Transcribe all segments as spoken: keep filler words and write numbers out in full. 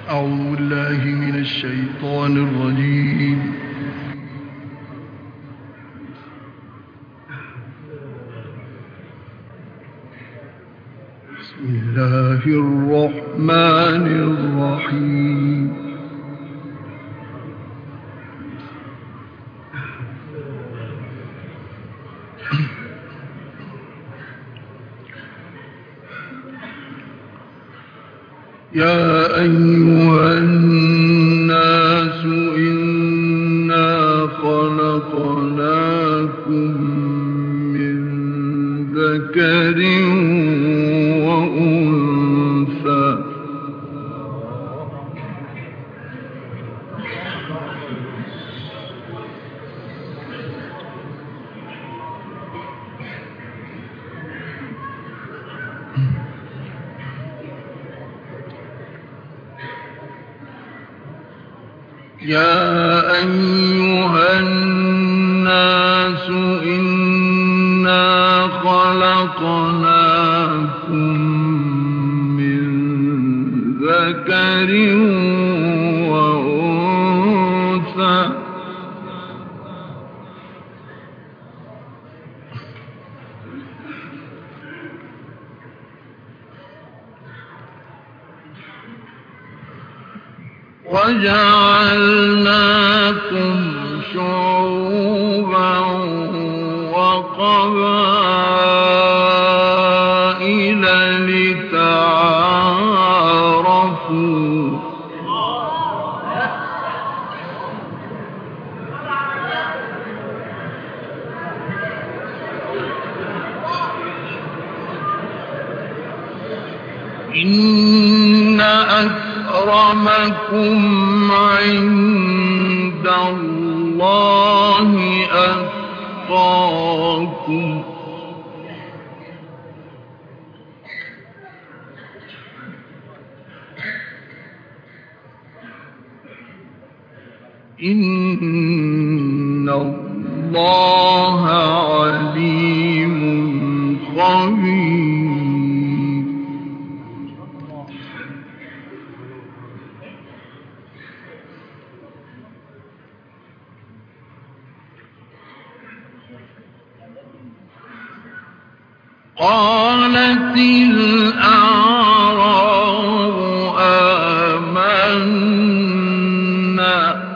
أعوذ بالله من الشيطان الرجيم. بسم الله الرحمن الرحيم. يا أيها الناس إنا خلقناكم من ذكر وأنثى يا أيها الناس إنا خلقناكم من ذكر وأنثى وجعلناكم شعوبا وقبائل لتعارفوا إن أكرمكم عند الله أتقاكم إن الله عليم خبير. قالت الأعراب آمنا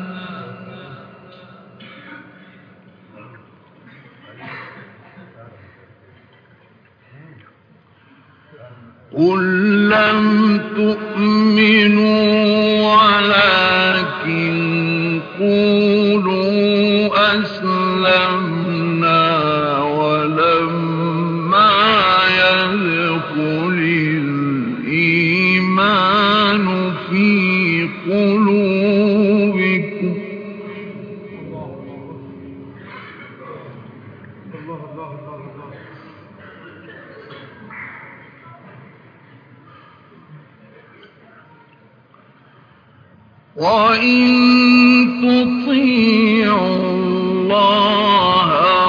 قل لم تؤمنوا ولكن قولوا أسلمنا ولما يدخل الإيمان في قلوبكم وإن تطيعوا الله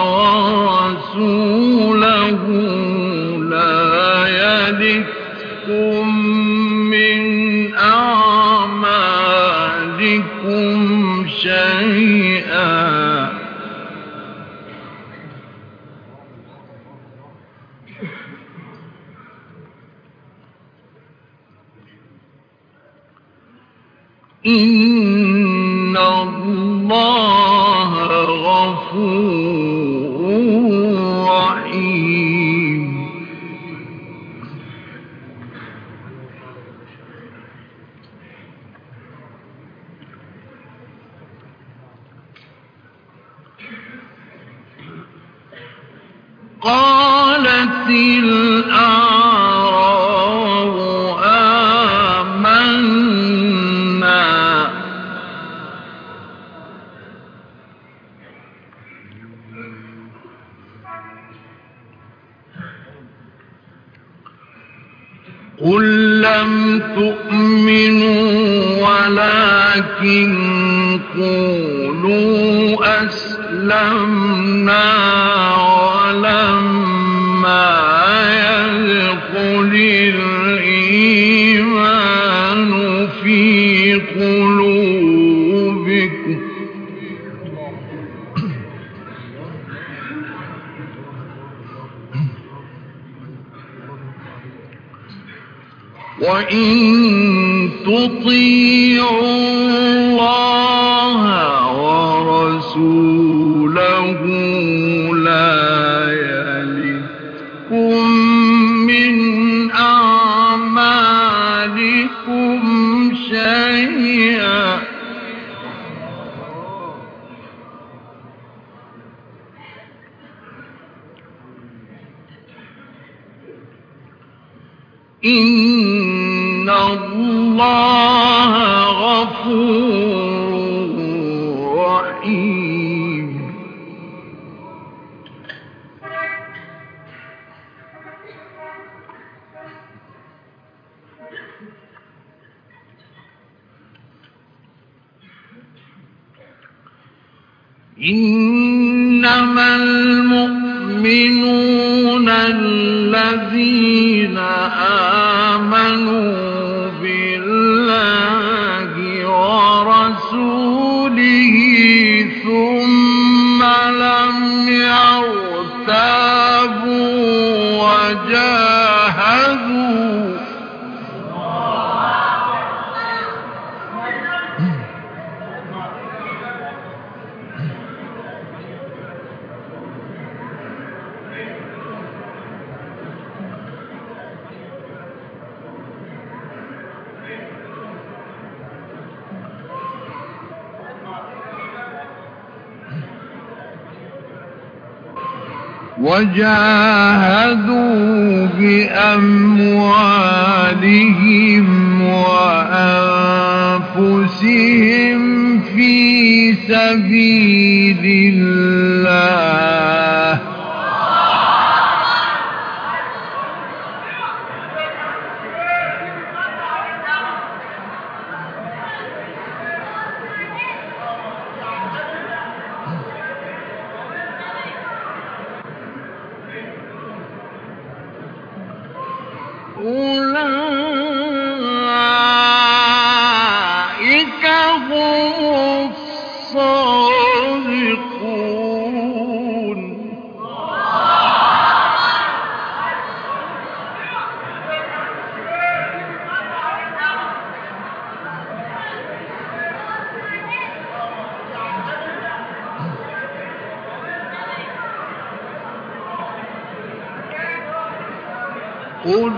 ورسوله لا يلدكم من أعمالكم شيئا إن الله غفور رحيم. قالت الأعراب آمنا قل لم تؤمنوا ولكن قولوا أسلمنا ولما يدخل الإيمان في قلوبكم وإن تطيعوا الله ورسوله لا يلدكم من أعمالكم شيئا إن الله غفور رحيم إنما المؤمنون الذين آمنوا بالله ورسوله ثم لم يرتابوا وجاهدوا وجاهدوا بأموالهم وأنفسهم في سبيل الله أولئك هم الصادقون قل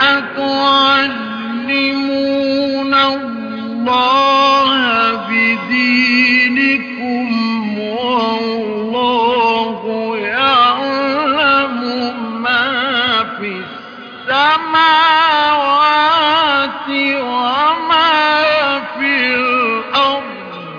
أتعلمون الله بدينكم والله يعلم ما في السماوات وما في الأرض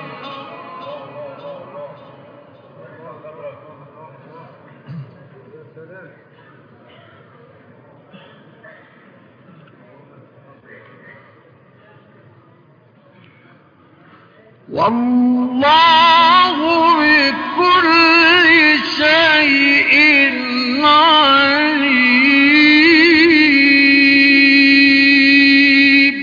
والله بكل شيء عليم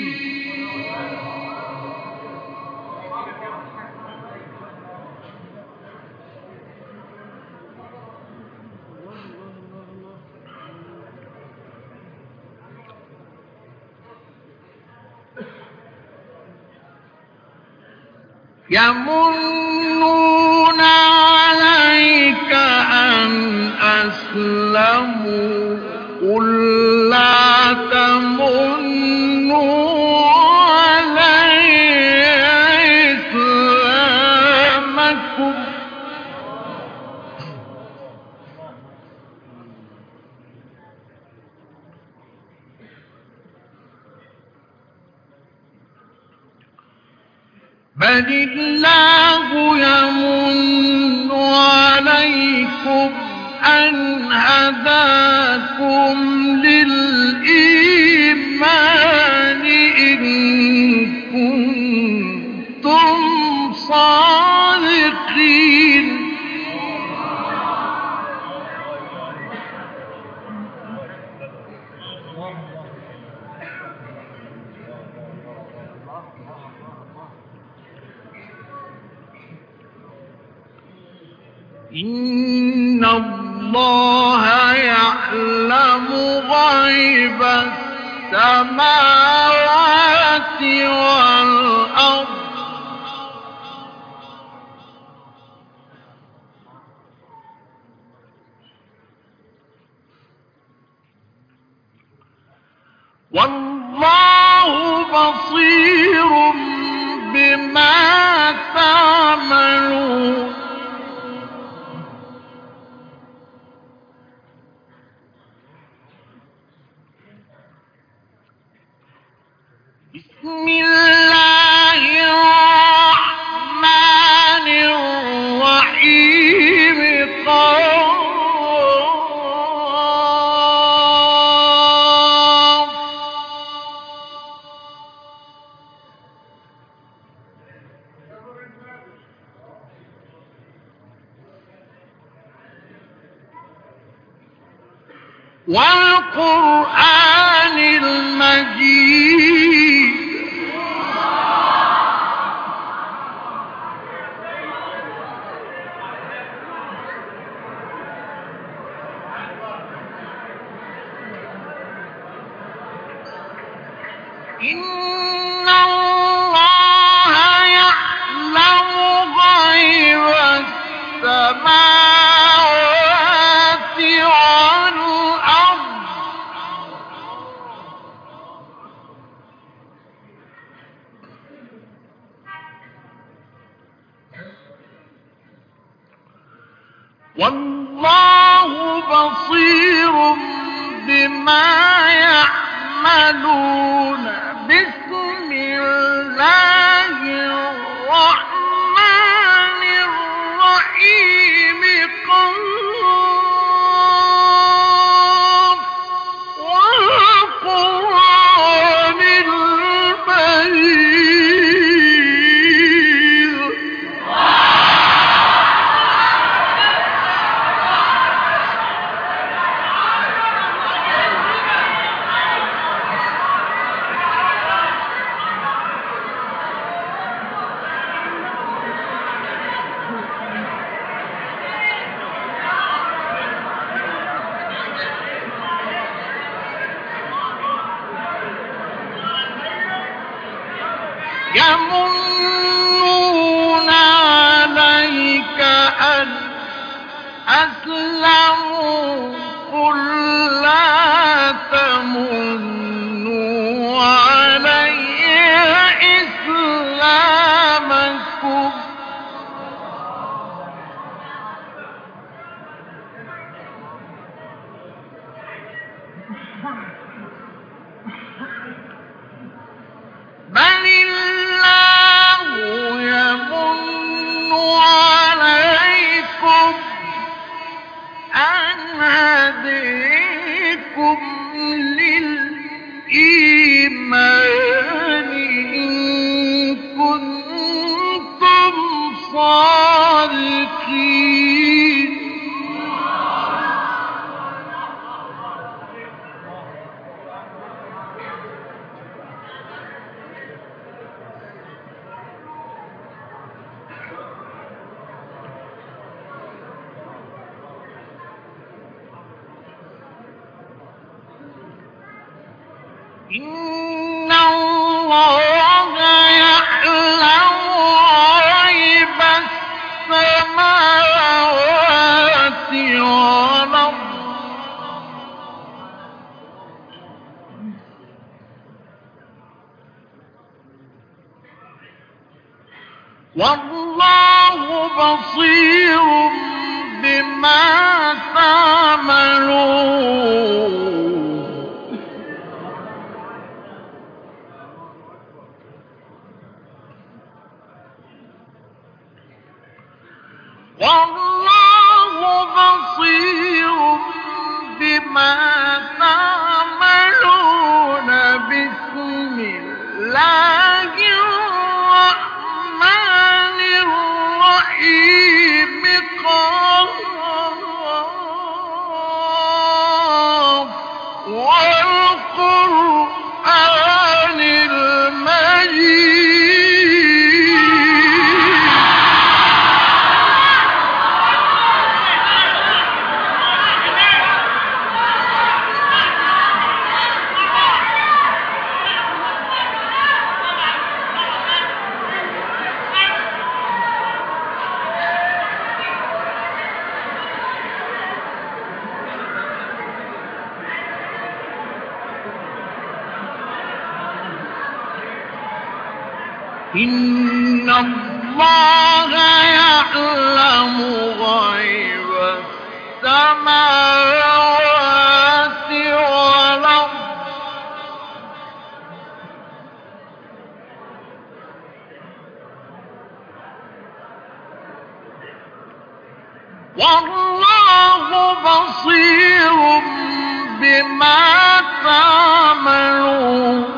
يمنون عليك أن أسلموا قل لا تمنوا علي إسلامكم بل الله يمن عليكم أن هداكم للإيمان إن كنتم صادقين إن الله يعلم غيب السماوات والأرض والله بصير بما تعملون بسم الله الرحمن الرحيم قاف والقرآن المجيد إن الله يعلم غيب السماوات والأرض والله بصير بما يعملون بسم الله الرحمن الرحيم قاف والقرآن المجيد يمنون عليك أن أسلموا قل لا تمنوا علي إسلامكم بل الله يمن عليكم أن هديكم للإيمان إن كنتم صادقين إن الله يعلم غيب السماوات والأرض والله بصير بما تعملون والله بصير بما تعملون بسم الله الرحمن الرحيم قاف والقرآن المجيد إن الله يعلم غيب السماوات والأرض والله بصير بما تعملون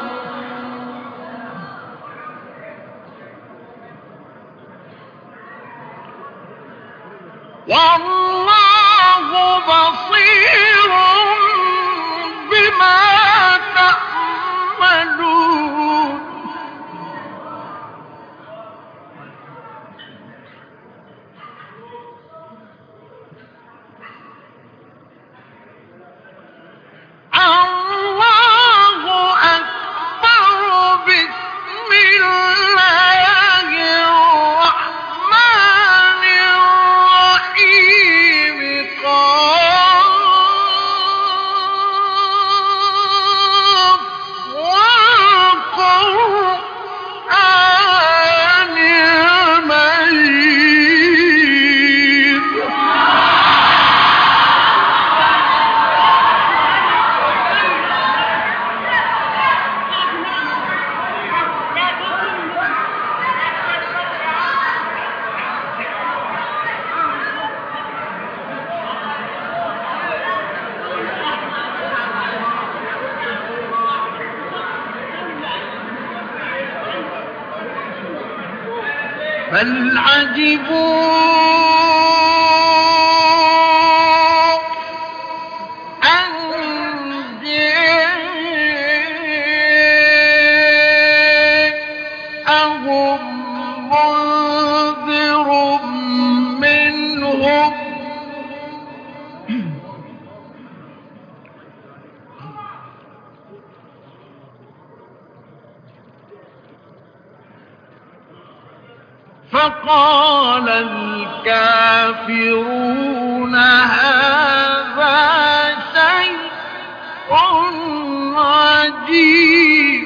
والله بصير بما تعملون الله أكبر بسم الله الرحمن الرحيم قاف والقرآن المجيد بل عجبوا أن جاءهم منذر منهم فقال الكافرون هذا شيء عجيب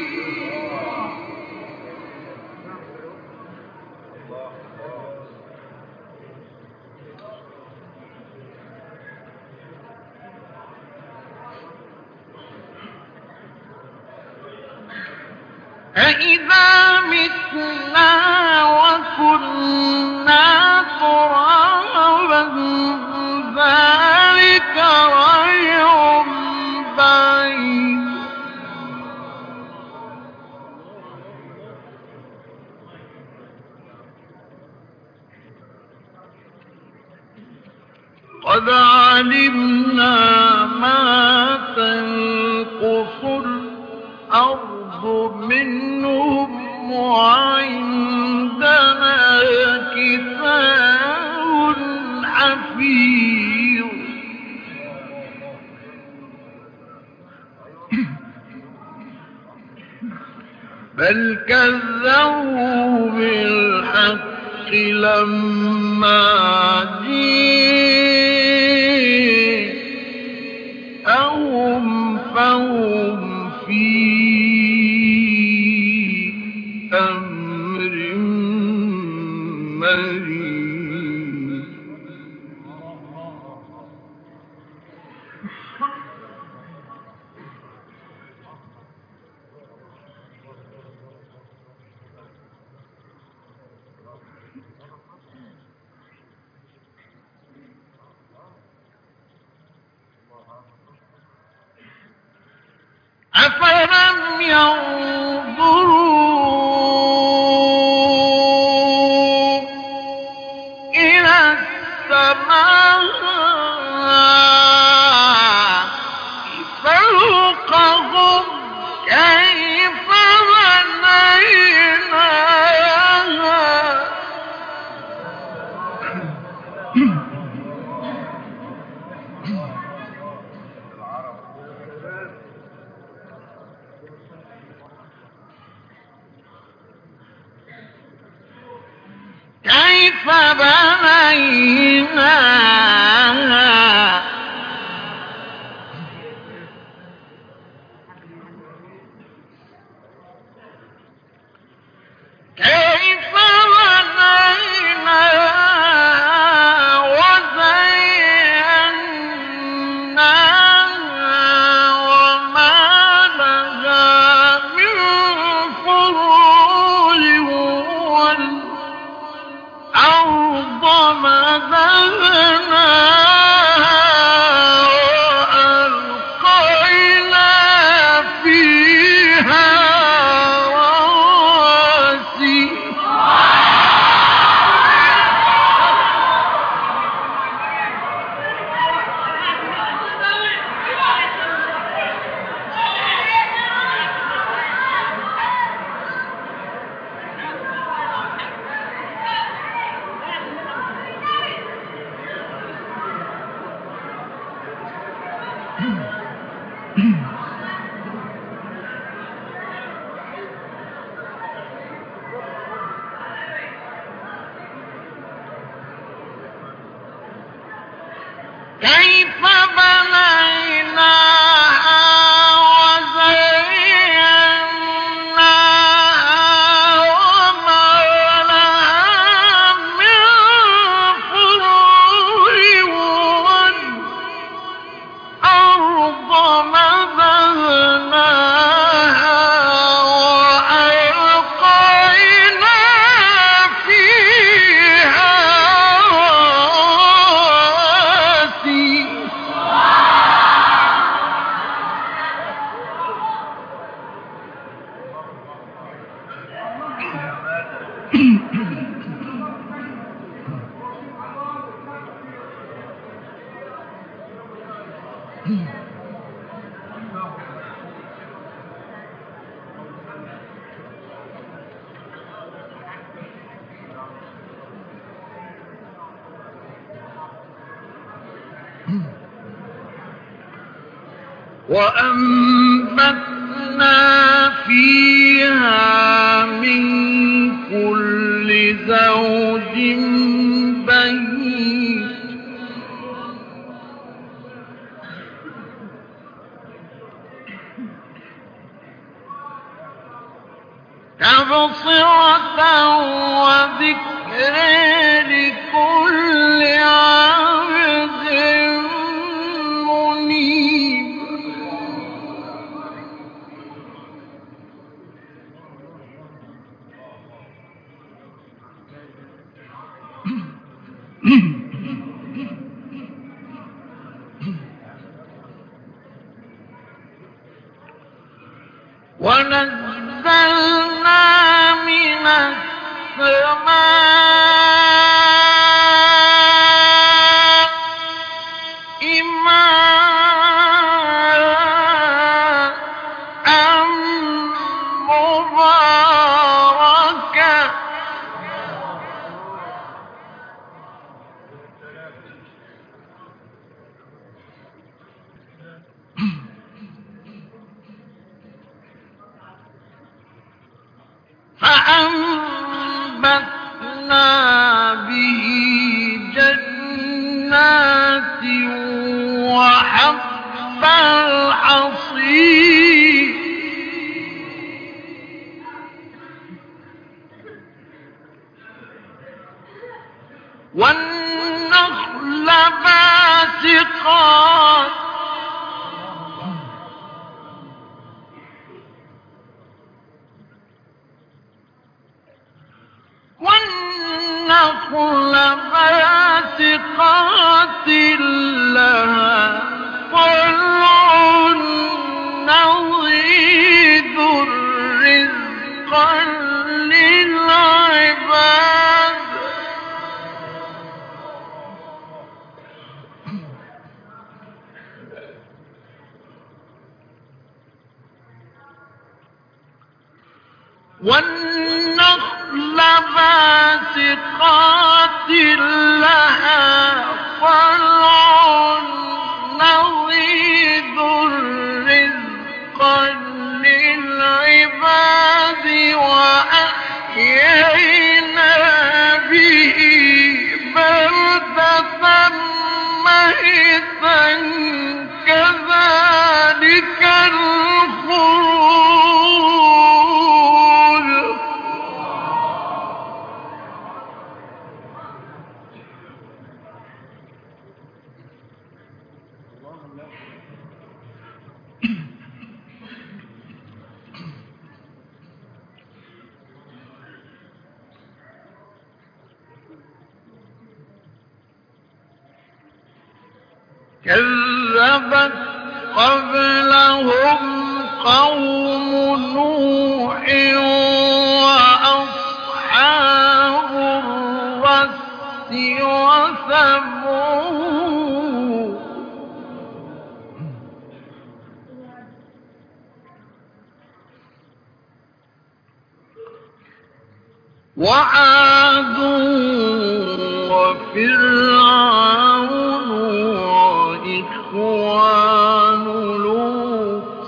أإذا متنا وكنا ترابا ذلك رجع بعيد قد علمنا ما تنقص الأرض منهم وعندنا كتاب حفيظ بل كذبوا بالحق لما جاءهم فهم في أمر مريض أفلم ينظروا إلى السماء فوقهم كيف بنيناها كيف بنيناها وأنبتنا فيها من كل زوج بهيج تبصرة وذكر لكل عبد منيب. ونزلنا من السماء ماء مباركا فأنبتنا به جنات وحب الحصيد والنخل باسقات والنخل باسقات لها طلع نضيد رزقا للعباد والنخل باسقات لها طلع نضيد رزقا للعباد وأحيينا به بلدة ميتا كذلك الخروج. كذبت قبلهم قوم نوح وأصحاب الرس وثمود وعاد وفرعون وإخوان لوط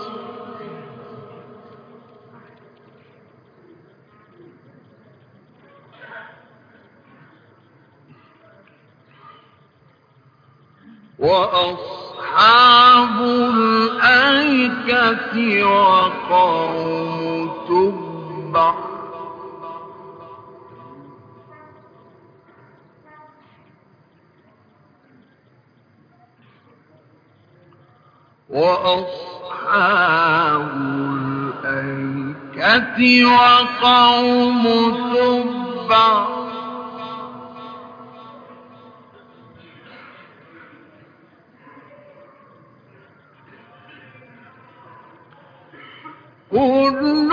وأصحاب الأيكة وقوم تبع وأصحاب الأيكة وقوم تبع كل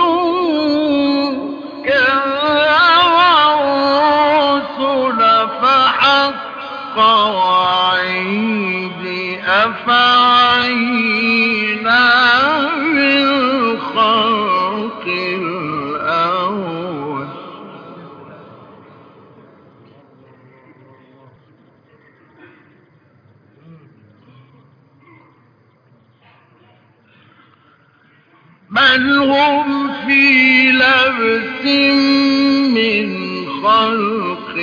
كذب الرسل فحق وعيد أفعينا بالخلق الأول بل هم في لبس من خلق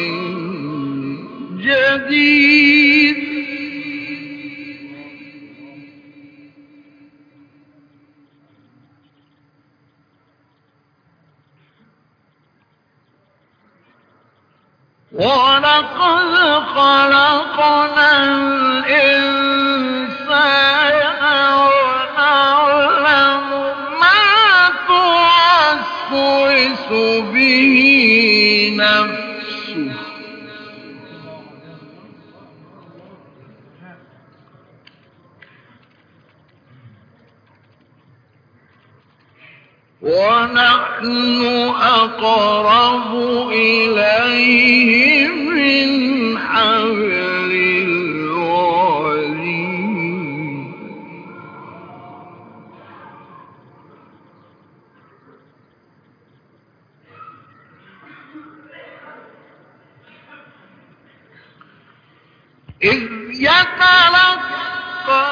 جديد ولقد خلقنا الإنسان ونعلم ما توسوس به نفسه ونحن أقرب إليه من حبل الوريد إذ يتلقى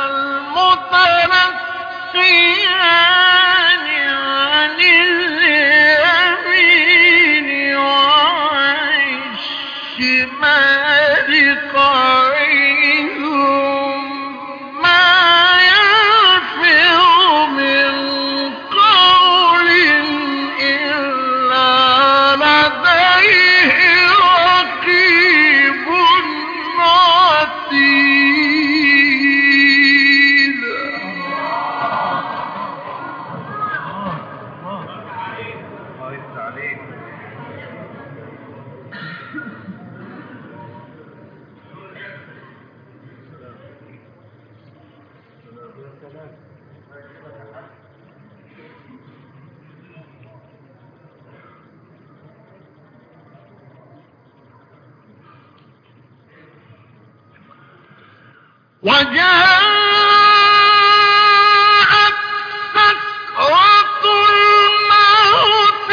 المتلقيان عن اليمين وعن الشمال قعيد ما يلفظ من قول إلا لديه رقيب عتيد. وجاءت سكرة الموت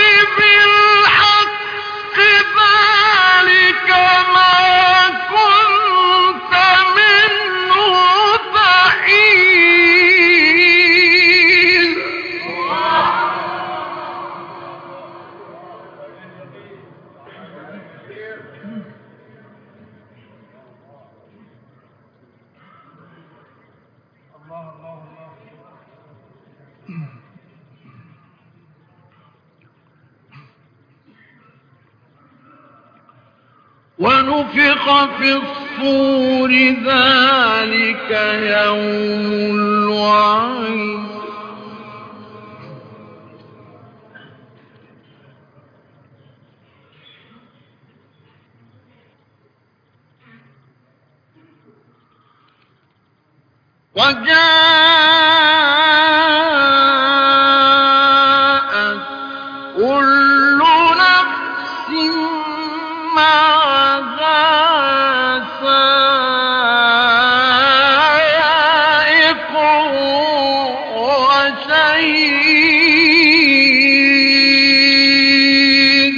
بالحق ذلك ما كنت منه تحيد. ونفخ في الصور ذلك يوم الوعيد. وجاءت كل نفس معها سائق وشهيد.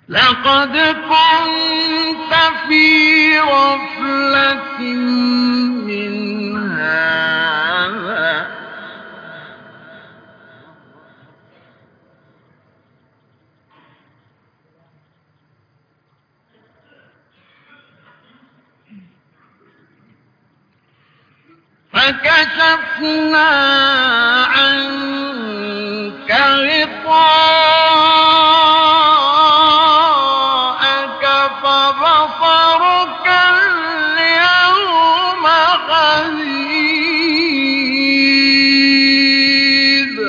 لقد كنت في غفلة من هذا فكشفنا عنك غطاءك فبصرك اليوم حديد.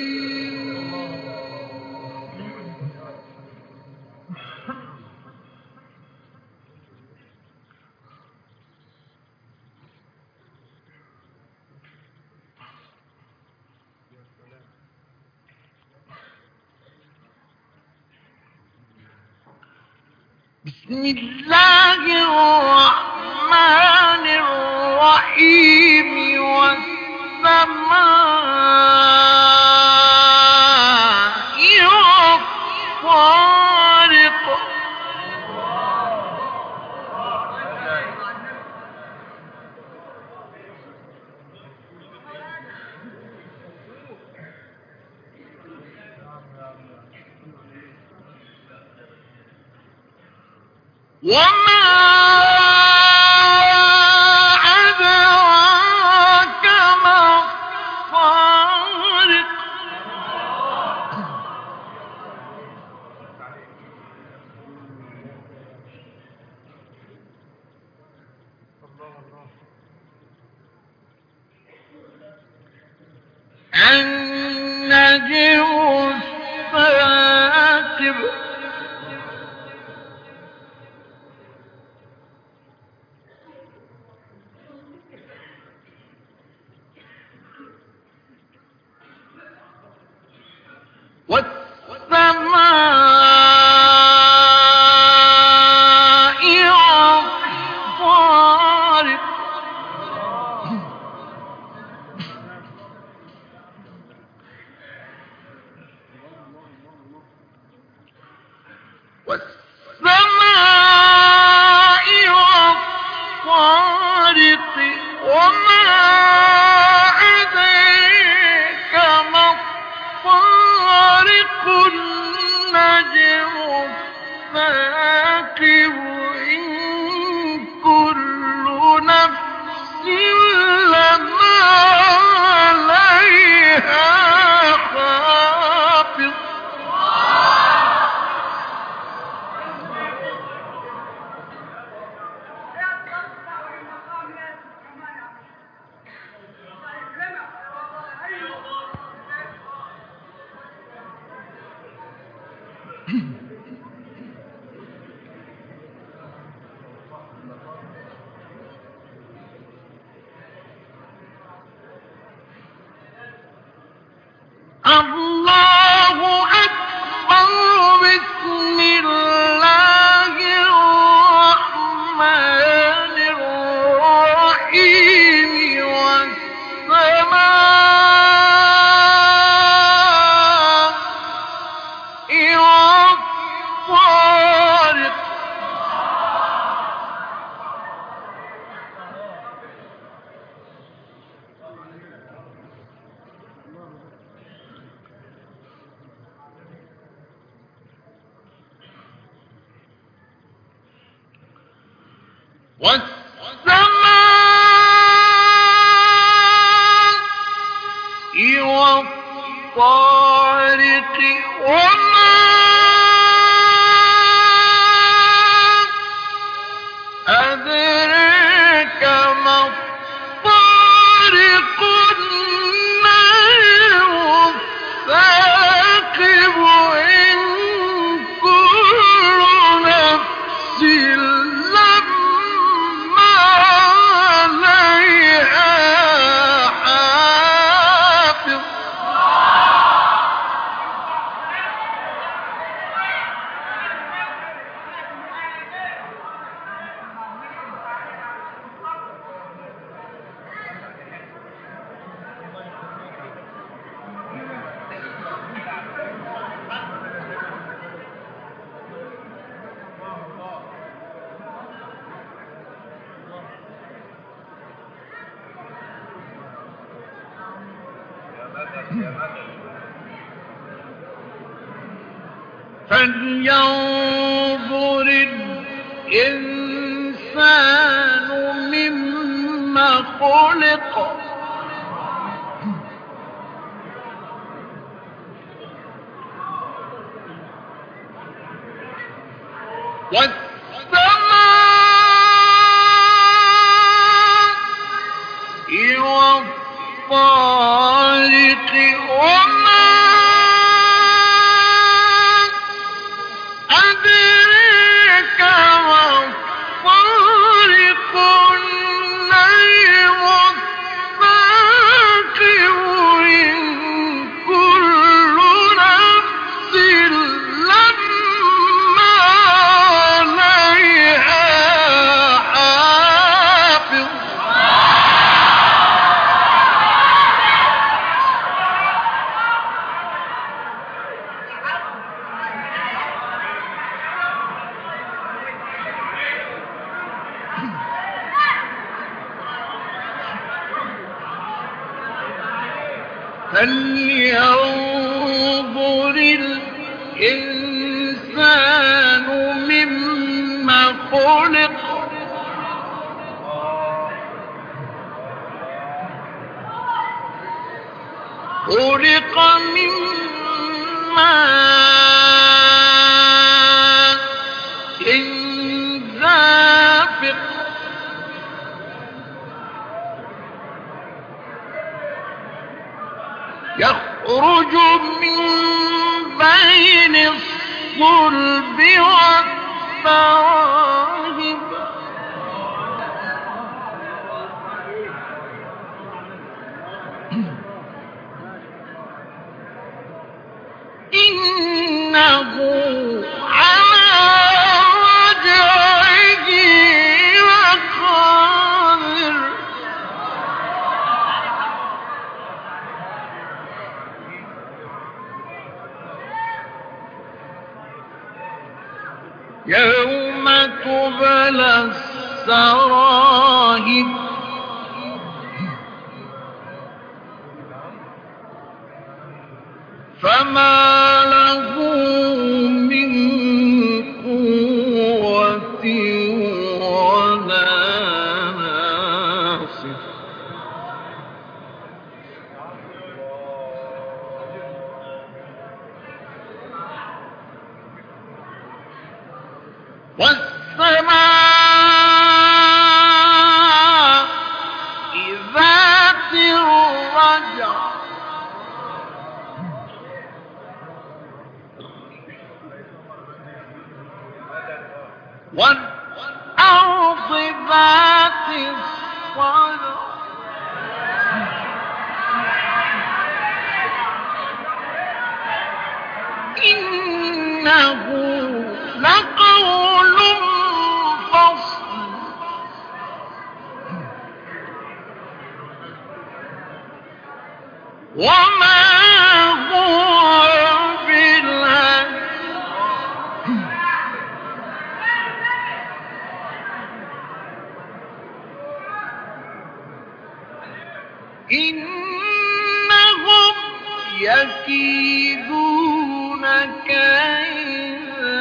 بسم الله الرحمن الرحيم والسماء والطارق وما أدراك ما الطارق النجم الثاقب والسماء والطارق والسماء والطارق وما أدريك ما الطارق النجم الثاقب إن كل نفس لما عليها حافظ. الله أكبر. بسم الله الرحمن الرحيم والسماء والطارق والسماء والطارق وما أدريك ما الطارق النجم الثاقب إن كل نفس لما عليها حافظ. فلينظر الإنسان مما خلق والسماء والطارق وما أدريك ما الطارق النجم الثاقب إن كل نفس لما عليها حافظ فلينظر الإنسان مما خلق خلق من ماء دافق يخرج من بين الصلب والترائب إنه على رجعه لقادر يوم تبلى السرائر فما له من قوة ولا ناصر والسماء ذات الرجع والأرض ذات الصدع إنه لقول فصل وما هو بالهزل إنهم يكيدون كيدا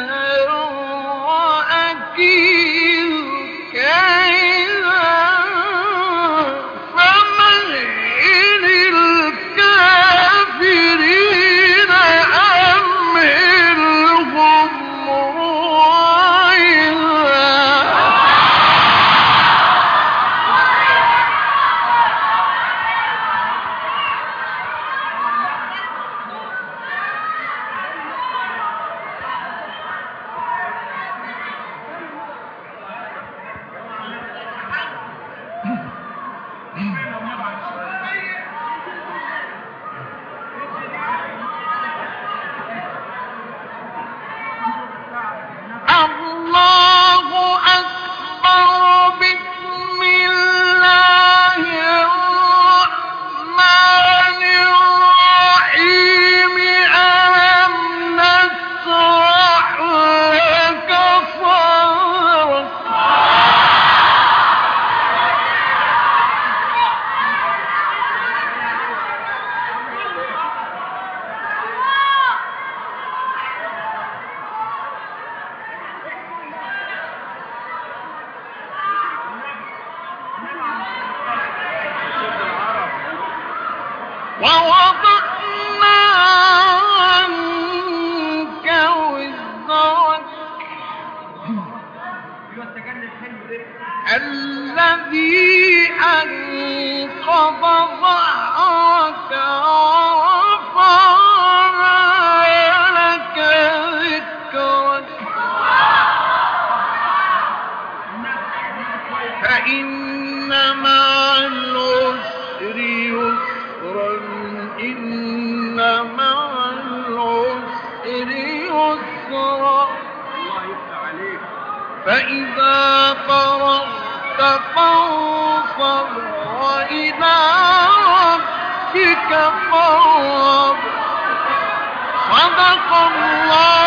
ووضعنا عنك وزرك الذي أنقض ظهرك ورفعنا لك ذكرك فإن مع العسر يسرا إن مع العسر يسرا فإذا فرغت فانصب وإلى ربك فارغب صدق الله